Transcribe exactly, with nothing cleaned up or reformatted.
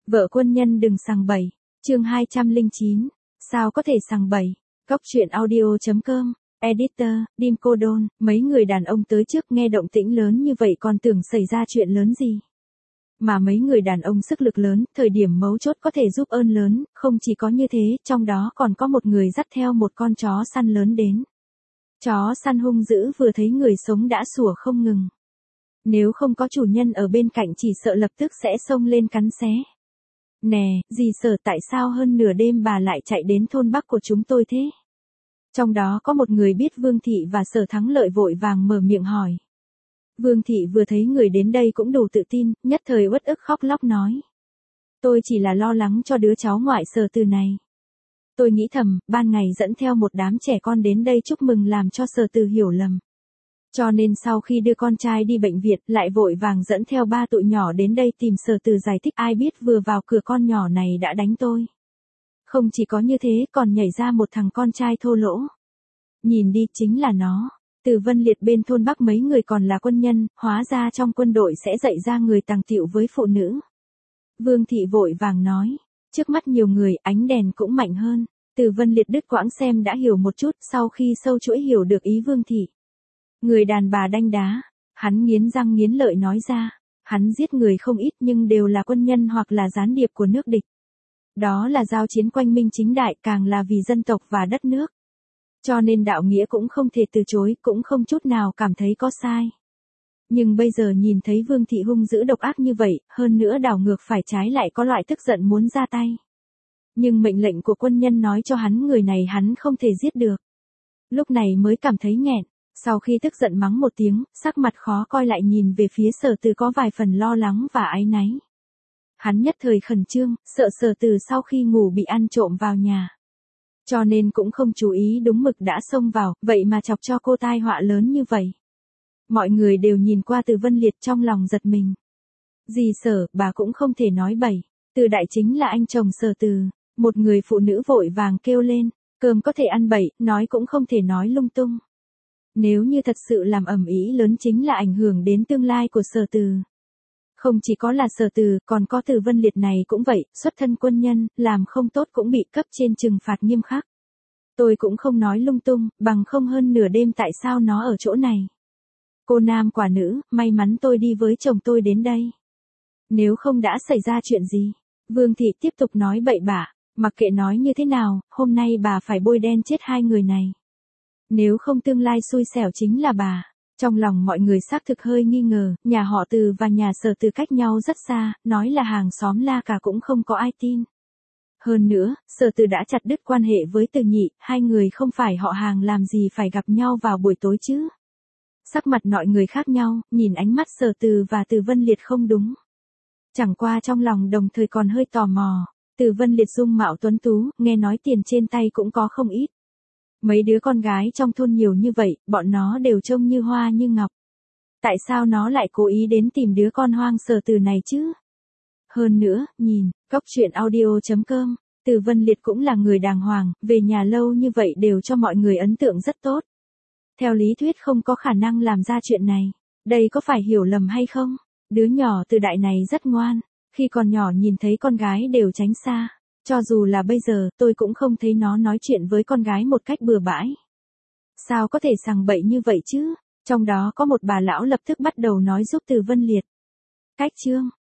Vợ quân nhân đừng sằng bậy. Chương hai trăm lẻ chín. Sao có thể sằng bậy? Góc truyện audio.com. Editor, Dim Cô Đôn. Mấy người đàn ông tới trước nghe động tĩnh lớn như vậy còn tưởng xảy ra chuyện lớn gì. Mà mấy người đàn ông sức lực lớn, thời điểm mấu chốt có thể giúp ơn lớn, không chỉ có như thế, trong đó còn có một người dắt theo một con chó săn lớn đến. Chó săn hung dữ vừa thấy người sống đã sủa không ngừng. Nếu không có chủ nhân ở bên cạnh chỉ sợ lập tức sẽ xông lên cắn xé. Nè, dì Sở, tại sao hơn nửa đêm bà lại chạy đến thôn Bắc của chúng tôi thế? Trong đó có một người biết Vương Thị và Sở Thắng Lợi vội vàng mở miệng hỏi. Vương Thị vừa thấy người đến đây cũng đủ tự tin, nhất thời uất ức khóc lóc nói. Tôi chỉ là lo lắng cho đứa cháu ngoại Sở Từ này. Tôi nghĩ thầm, ban ngày dẫn theo một đám trẻ con đến đây chúc mừng làm cho Sở Từ hiểu lầm. Cho nên sau khi đưa con trai đi bệnh viện, lại vội vàng dẫn theo ba tụi nhỏ đến đây tìm Sở Từ giải thích, ai biết vừa vào cửa con nhỏ này đã đánh tôi. Không chỉ có như thế, còn nhảy ra một thằng con trai thô lỗ. Nhìn đi, chính là nó. Từ Vân Liệt bên thôn Bắc mấy người còn là quân nhân, hóa ra trong quân đội sẽ dạy ra người tàng tiệu với phụ nữ. Vương Thị vội vàng nói, trước mắt nhiều người, ánh đèn cũng mạnh hơn. Từ Vân Liệt đứt quãng xem đã hiểu một chút, sau khi sâu chuỗi hiểu được ý Vương Thị. Người đàn bà đanh đá, hắn nghiến răng nghiến lợi nói ra, hắn giết người không ít nhưng đều là quân nhân hoặc là gián điệp của nước địch. Đó là giao chiến quanh minh chính đại, càng là vì dân tộc và đất nước. Cho nên đạo nghĩa cũng không thể từ chối, cũng không chút nào cảm thấy có sai. Nhưng bây giờ nhìn thấy Vương Thị hung dữ độc ác như vậy, hơn nữa đảo ngược phải trái lại có loại tức giận muốn ra tay. Nhưng mệnh lệnh của quân nhân nói cho hắn người này hắn không thể giết được. Lúc này mới cảm thấy nghẹn. Sau khi tức giận mắng một tiếng, sắc mặt khó coi lại nhìn về phía Sở Từ có vài phần lo lắng và áy náy. Hắn nhất thời khẩn trương, sợ Sở Từ sau khi ngủ bị ăn trộm vào nhà. Cho nên cũng không chú ý đúng mực đã xông vào, vậy mà chọc cho cô tai họa lớn như vậy. Mọi người đều nhìn qua Từ Vân Liệt trong lòng giật mình. Dì Sở, bà cũng không thể nói bậy, Từ đại chính là anh chồng Sở Từ. Một người phụ nữ vội vàng kêu lên, cơm có thể ăn bậy, nói cũng không thể nói lung tung. Nếu như thật sự làm ầm ĩ lớn chính là ảnh hưởng đến tương lai của Sở Từ. Không chỉ có là Sở Từ, còn có Từ Vân Liệt này cũng vậy, xuất thân quân nhân, làm không tốt cũng bị cấp trên trừng phạt nghiêm khắc. Tôi cũng không nói lung tung, bằng không hơn nửa đêm tại sao nó ở chỗ này. Cô nam quả nữ, may mắn tôi đi với chồng tôi đến đây. Nếu không đã xảy ra chuyện gì? Vương Thị tiếp tục nói bậy bạ, mặc kệ nói như thế nào, hôm nay bà phải bôi đen chết hai người này. Nếu không tương lai xui xẻo chính là bà. Trong lòng mọi người xác thực hơi nghi ngờ, nhà họ Từ và nhà Sở Từ cách nhau rất xa, nói là hàng xóm la cả cũng không có ai tin. Hơn nữa, Sở Từ đã chặt đứt quan hệ với Từ Nhị, hai người không phải họ hàng làm gì phải gặp nhau vào buổi tối chứ. Sắc mặt mọi người khác nhau, nhìn ánh mắt Sở Từ và Từ Vân Liệt không đúng. Chẳng qua trong lòng đồng thời còn hơi tò mò, Từ Vân Liệt dung mạo tuấn tú, nghe nói tiền trên tay cũng có không ít. Mấy đứa con gái trong thôn nhiều như vậy, bọn nó đều trông như hoa như ngọc. Tại sao nó lại cố ý đến tìm đứa con hoang Sở Từ này chứ? Hơn nữa, nhìn, góc truyện audio.com, Từ Vân Liệt cũng là người đàng hoàng, về nhà lâu như vậy đều cho mọi người ấn tượng rất tốt. Theo lý thuyết không có khả năng làm ra chuyện này. Đây có phải hiểu lầm hay không? Đứa nhỏ Từ đại này rất ngoan, khi còn nhỏ nhìn thấy con gái đều tránh xa. Cho dù là bây giờ, tôi cũng không thấy nó nói chuyện với con gái một cách bừa bãi. Sao có thể sằng bậy như vậy chứ? Trong đó có một bà lão lập tức bắt đầu nói giúp Từ Vân Liệt. Cách chương,